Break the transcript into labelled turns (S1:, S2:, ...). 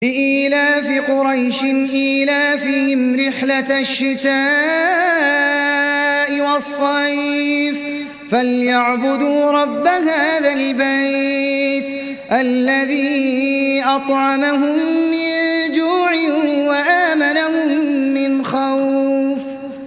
S1: لإيلاف قريش إيلافهم رحلة الشتاء والصيف فليعبدوا رب هذا البيت الذي أطعمهم من